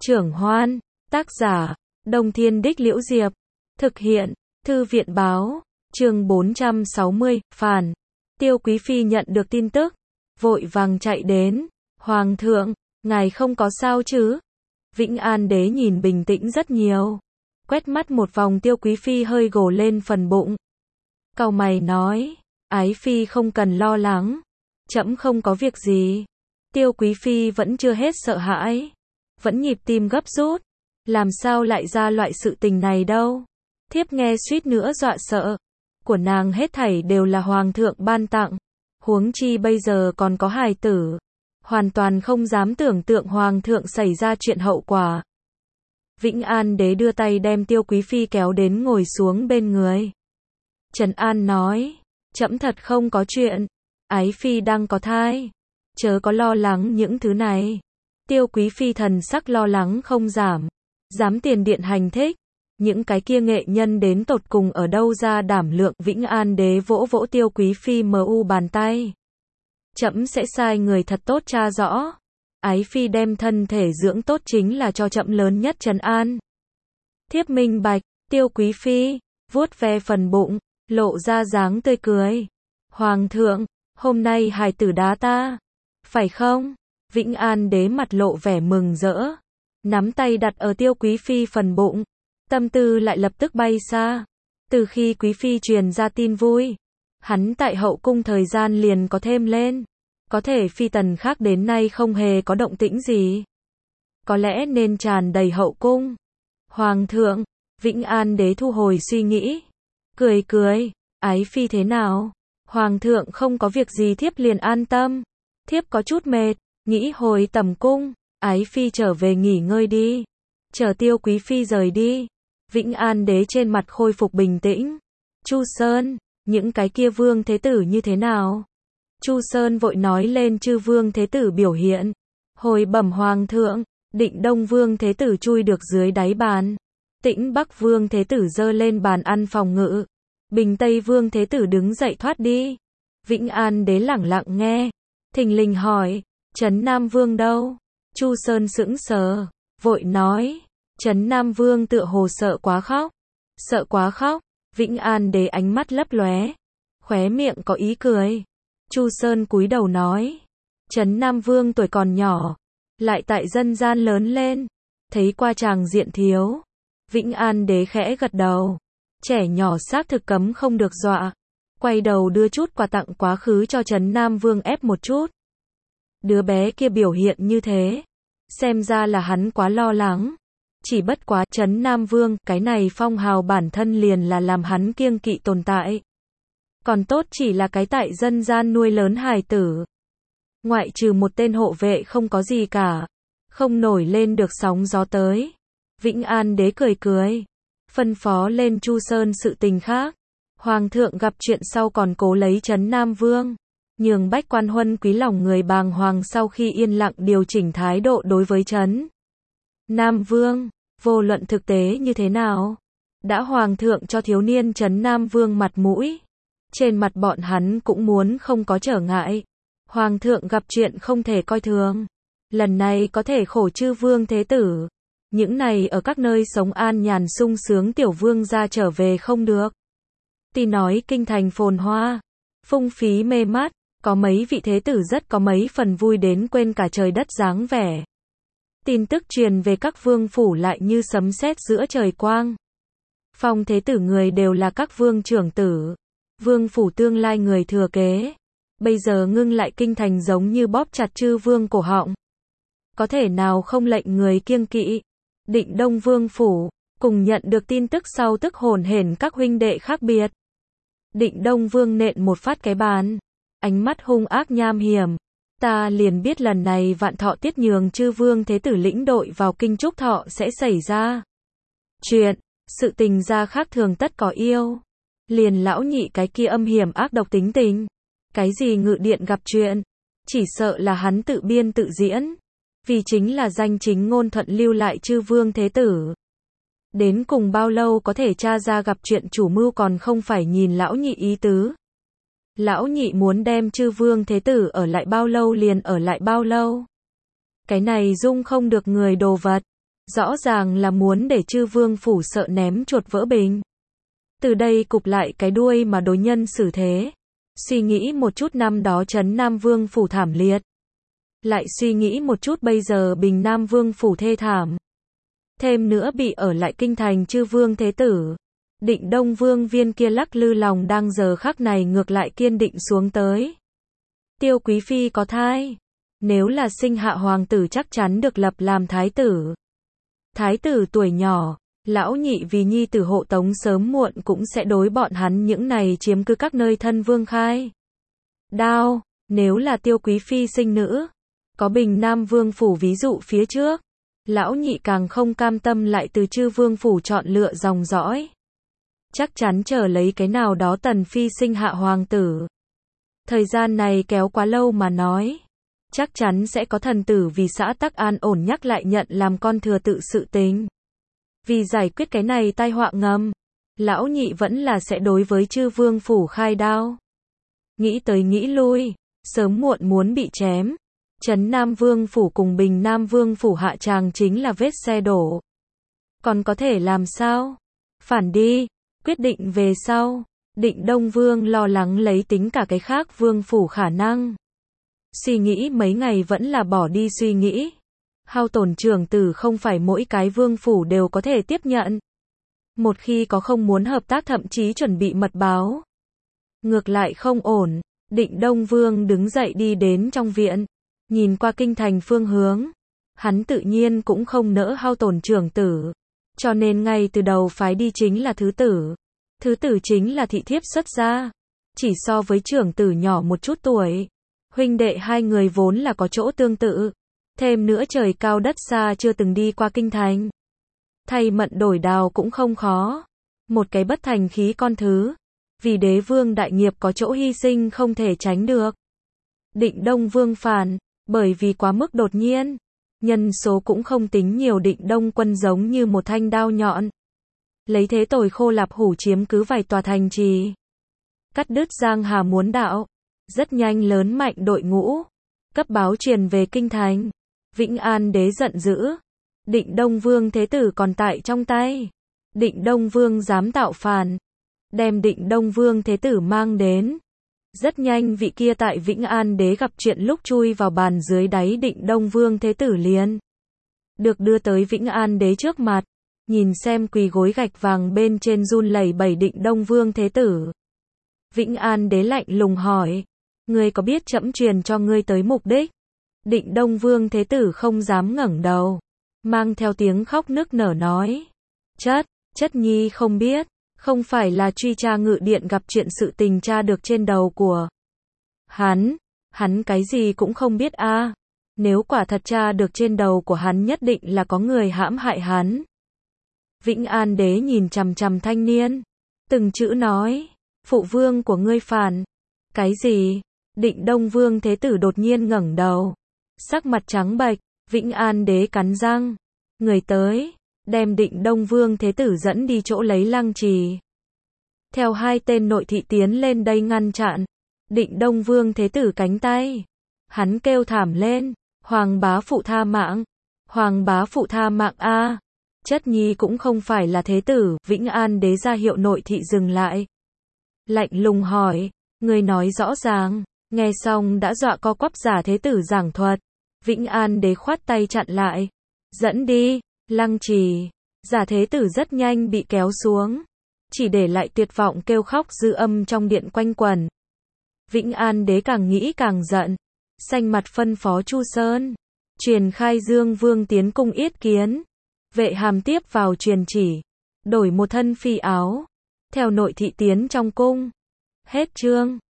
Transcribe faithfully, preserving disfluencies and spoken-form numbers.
Trưởng Hoan, tác giả, Đông Thiên Đích Liễu Diệp, thực hiện, Thư viện Báo, chương bốn trăm sáu mươi, phản. Tiêu Quý Phi nhận được tin tức, vội vàng chạy đến, Hoàng thượng, ngài không có sao chứ? Vĩnh An Đế nhìn bình tĩnh rất nhiều, quét mắt một vòng Tiêu Quý Phi hơi gồ lên phần bụng. Cau mày nói, Ái Phi không cần lo lắng, trẫm không có việc gì. Tiêu Quý Phi vẫn chưa hết sợ hãi, vẫn nhịp tim gấp rút, làm sao lại ra loại sự tình này đâu. Thiếp nghe suýt nữa dọa sợ, của nàng hết thảy đều là Hoàng thượng ban tặng, huống chi bây giờ còn có hài tử, hoàn toàn không dám tưởng tượng Hoàng thượng xảy ra chuyện hậu quả. Vĩnh An Đế đưa tay đem Tiêu Quý Phi kéo đến ngồi xuống bên người. Trấn An nói, trẫm thật không có chuyện, Ái Phi đang có thai, chớ có lo lắng những thứ này. Tiêu Quý Phi thần sắc lo lắng không giảm, dám tiền điện hành thích, những cái kia nghệ nhân đến tột cùng ở đâu ra đảm lượng. Vĩnh An Đế vỗ vỗ Tiêu Quý Phi mờ u bàn tay. Trẫm sẽ sai người thật tốt tra rõ, Ái Phi đem thân thể dưỡng tốt chính là cho trẫm lớn nhất trấn an. Thiếp minh bạch. Tiêu Quý Phi vuốt ve phần bụng, lộ ra dáng tươi cười. Hoàng thượng, hôm nay hài tử đá ta, phải không? Vĩnh An Đế mặt lộ vẻ mừng rỡ, nắm tay đặt ở Tiêu Quý Phi phần bụng, tâm tư lại lập tức bay xa. Từ khi Quý Phi truyền ra tin vui, hắn tại hậu cung thời gian liền có thêm lên, có thể phi tần khác đến nay không hề có động tĩnh gì, có lẽ nên tràn đầy hậu cung. Hoàng thượng, Vĩnh An Đế thu hồi suy nghĩ, cười cười, Ái Phi thế nào? Hoàng thượng không có việc gì thiếp liền an tâm, thiếp có chút mệt, nghĩ hồi tẩm cung, Ái Phi trở về nghỉ ngơi đi. Chờ Tiêu Quý Phi rời đi, Vĩnh An Đế trên mặt khôi phục bình tĩnh. Chu Sơn, những cái kia vương thế tử như thế nào? Chu Sơn vội nói lên chư vương thế tử biểu hiện. Hồi bẩm Hoàng thượng, Định Đông vương thế tử chui được dưới đáy bàn, Tĩnh Bắc vương thế tử giơ lên bàn ăn phòng ngự, Bình Tây vương thế tử đứng dậy thoát đi. Vĩnh An Đế lẳng lặng nghe, thình lình hỏi, Trấn Nam vương đâu? Chu Sơn sững sờ, vội nói, Trấn Nam vương tựa hồ sợ quá khóc. Sợ quá khóc? Vĩnh An Đế ánh mắt lấp lóe, khóe miệng có ý cười. Chu Sơn cúi đầu nói, Trấn Nam vương tuổi còn nhỏ, lại tại dân gian lớn lên, thấy qua tràng diện thiếu. Vĩnh An Đế khẽ gật đầu, trẻ nhỏ xác thực cấm không được dọa, quay đầu đưa chút quà tặng quá khứ cho Trấn Nam vương ép một chút. Đứa bé kia biểu hiện như thế, xem ra là hắn quá lo lắng. Chỉ bất quá Trấn Nam vương, cái này phong hào bản thân liền là làm hắn kiêng kỵ tồn tại. Còn tốt chỉ là cái tại dân gian nuôi lớn hài tử. Ngoại trừ một tên hộ vệ không có gì cả, không nổi lên được sóng gió tới. Vĩnh An Đế cười cười, phân phó lên Chu Sơn sự tình khác. Hoàng thượng gặp chuyện sau còn cố lấy Trấn Nam vương, nhường bách quan huân quý lòng người bàng hoàng sau khi yên lặng điều chỉnh thái độ đối với Trấn Nam vương. Vô luận thực tế như thế nào, đã Hoàng thượng cho thiếu niên Trấn Nam vương mặt mũi, trên mặt bọn hắn cũng muốn không có trở ngại. Hoàng thượng gặp chuyện không thể coi thường, lần này có thể khổ chư vương thế tử, những này ở các nơi sống an nhàn sung sướng tiểu vương gia trở về không được. Tuy nói kinh thành phồn hoa, phung phí mê mắt, có mấy vị thế tử rất có mấy phần vui đến quên cả trời đất dáng vẻ. Tin tức truyền về các vương phủ lại như sấm sét giữa trời quang. Phong thế tử người đều là các vương trưởng tử, vương phủ tương lai người thừa kế. Bây giờ ngưng lại kinh thành giống như bóp chặt chư vương cổ họng. Có thể nào không lệnh người kiêng kỵ? Định Đông vương phủ, cùng nhận được tin tức sau tức hồn hển các huynh đệ khác biệt. Định Đông vương nện một phát cái bàn, ánh mắt hung ác nham hiểm. Ta liền biết lần này Vạn Thọ tiết nhường chư vương thế tử lĩnh đội vào kinh Trúc Thọ sẽ xảy ra chuyện, sự tình ra khác thường tất có yêu. Liền lão nhị cái kia âm hiểm ác độc tính tình, cái gì ngự điện gặp chuyện, chỉ sợ là hắn tự biên tự diễn, vì chính là danh chính ngôn thuận lưu lại chư vương thế tử. Đến cùng bao lâu có thể tra ra gặp chuyện chủ mưu còn không phải nhìn lão nhị ý tứ. Lão nhị muốn đem chư vương thế tử ở lại bao lâu liền ở lại bao lâu. Cái này dung không được người đồ vật. Rõ ràng là muốn để chư vương phủ sợ ném chuột vỡ bình. Từ đây cụp lại cái đuôi mà đối nhân xử thế. Suy nghĩ một chút năm đó trấn Nam Vương phủ thảm liệt. Lại suy nghĩ một chút bây giờ Bình Nam Vương phủ thê thảm. Thêm nữa bị ở lại kinh thành chư vương thế tử. Định Đông Vương viên kia lắc lư lòng đang giờ khắc này ngược lại kiên định xuống tới. Tiêu Quý Phi có thai. Nếu là sinh hạ hoàng tử chắc chắn được lập làm thái tử. Thái tử tuổi nhỏ, lão nhị vì nhi tử hộ tống sớm muộn cũng sẽ đối bọn hắn những này chiếm cứ các nơi thân vương khai. Đao, nếu là Tiêu Quý Phi sinh nữ, có Bình Nam Vương phủ ví dụ phía trước, lão nhị càng không cam tâm lại từ chư vương phủ chọn lựa dòng dõi. Chắc chắn chờ lấy cái nào đó Tần Phi sinh hạ hoàng tử. Thời gian này kéo quá lâu mà nói. Chắc chắn sẽ có thần tử vì xã tắc an ổn nhắc lại nhận làm con thừa tự sự tình. Vì giải quyết cái này tai họa ngầm, lão nhị vẫn là sẽ đối với chư vương phủ khai đao. Nghĩ tới nghĩ lui, sớm muộn muốn bị chém. Trấn Nam Vương phủ cùng Bình Nam Vương phủ hạ tràng chính là vết xe đổ. Còn có thể làm sao? Phản đi, quyết định về sau. Định Đông Vương lo lắng lấy tính cả cái khác vương phủ khả năng. Suy nghĩ mấy ngày vẫn là bỏ đi suy nghĩ. Hao tổn trưởng tử không phải mỗi cái vương phủ đều có thể tiếp nhận. Một khi có không muốn hợp tác thậm chí chuẩn bị mật báo. Ngược lại không ổn, Định Đông Vương đứng dậy đi đến trong viện, nhìn qua kinh thành phương hướng. Hắn tự nhiên cũng không nỡ hao tổn trưởng tử, cho nên ngay từ đầu phái đi chính là thứ tử. Thứ tử chính là thị thiếp xuất gia, chỉ so với trưởng tử nhỏ một chút tuổi. Huynh đệ hai người vốn là có chỗ tương tự, thêm nữa trời cao đất xa chưa từng đi qua kinh thành. Thay mận đổi đào cũng không khó, một cái bất thành khí con thứ, vì đế vương đại nghiệp có chỗ hy sinh không thể tránh được. Định Đông Vương phản, bởi vì quá mức đột nhiên, nhân số cũng không tính nhiều. Định Đông quân giống như một thanh đao nhọn, lấy thế tồi khô lạp hủ chiếm cứ vài tòa thành trì, cắt đứt Giang Hà muốn đạo. Rất nhanh lớn mạnh đội ngũ, cấp báo truyền về kinh thành. Vĩnh An đế giận dữ, Định Đông Vương thế tử còn tại trong tay. Định Đông Vương dám tạo phản, đem Định Đông Vương thế tử mang đến. Rất nhanh vị kia tại Vĩnh An đế gặp chuyện lúc chui vào bàn dưới đáy Định Đông Vương thế tử liền được đưa tới Vĩnh An đế trước mặt, nhìn xem quỳ gối gạch vàng bên trên run lẩy bẩy Định Đông Vương thế tử. Vĩnh An đế lạnh lùng hỏi, ngươi có biết trẫm truyền cho ngươi tới mục đích? Định Đông Vương thế tử không dám ngẩng đầu, mang theo tiếng khóc nức nở nói, chất, chất nhi không biết, không phải là truy tra ngự điện gặp chuyện sự tình tra được trên đầu của hắn, hắn cái gì cũng không biết a. À. Nếu quả thật tra được trên đầu của hắn nhất định là có người hãm hại hắn. Vĩnh An đế nhìn chằm chằm thanh niên, từng chữ nói, phụ vương của ngươi phản. Cái gì? Định Đông Vương thế tử đột nhiên ngẩng đầu, sắc mặt trắng bệch. Vĩnh An đế cắn răng, người tới, đem Định Đông Vương thế tử dẫn đi chỗ lấy lăng trì. Theo hai tên nội thị tiến lên đây ngăn chặn Định Đông Vương thế tử cánh tay. Hắn kêu thảm lên, hoàng bá phụ tha mạng, hoàng bá phụ tha mạng a. À. Chất nhi cũng không phải là thế tử. Vĩnh An đế ra hiệu nội thị dừng lại, lạnh lùng hỏi, người nói rõ ràng. Nghe xong đã dọa co quắp giả thế tử giảng thuật. Vĩnh An đế khoát tay chặn lại, dẫn đi lăng trì. Giả thế tử rất nhanh bị kéo xuống, chỉ để lại tuyệt vọng kêu khóc dư âm trong điện quanh quẩn. Vĩnh An đế càng nghĩ càng giận, xanh mặt phân phó Chu Sơn truyền khai Dương Vương tiến cung yết kiến. Vệ hàm tiếp vào truyền chỉ, đổi một thân phi áo, theo nội thị tiến trong cung. Hết chương.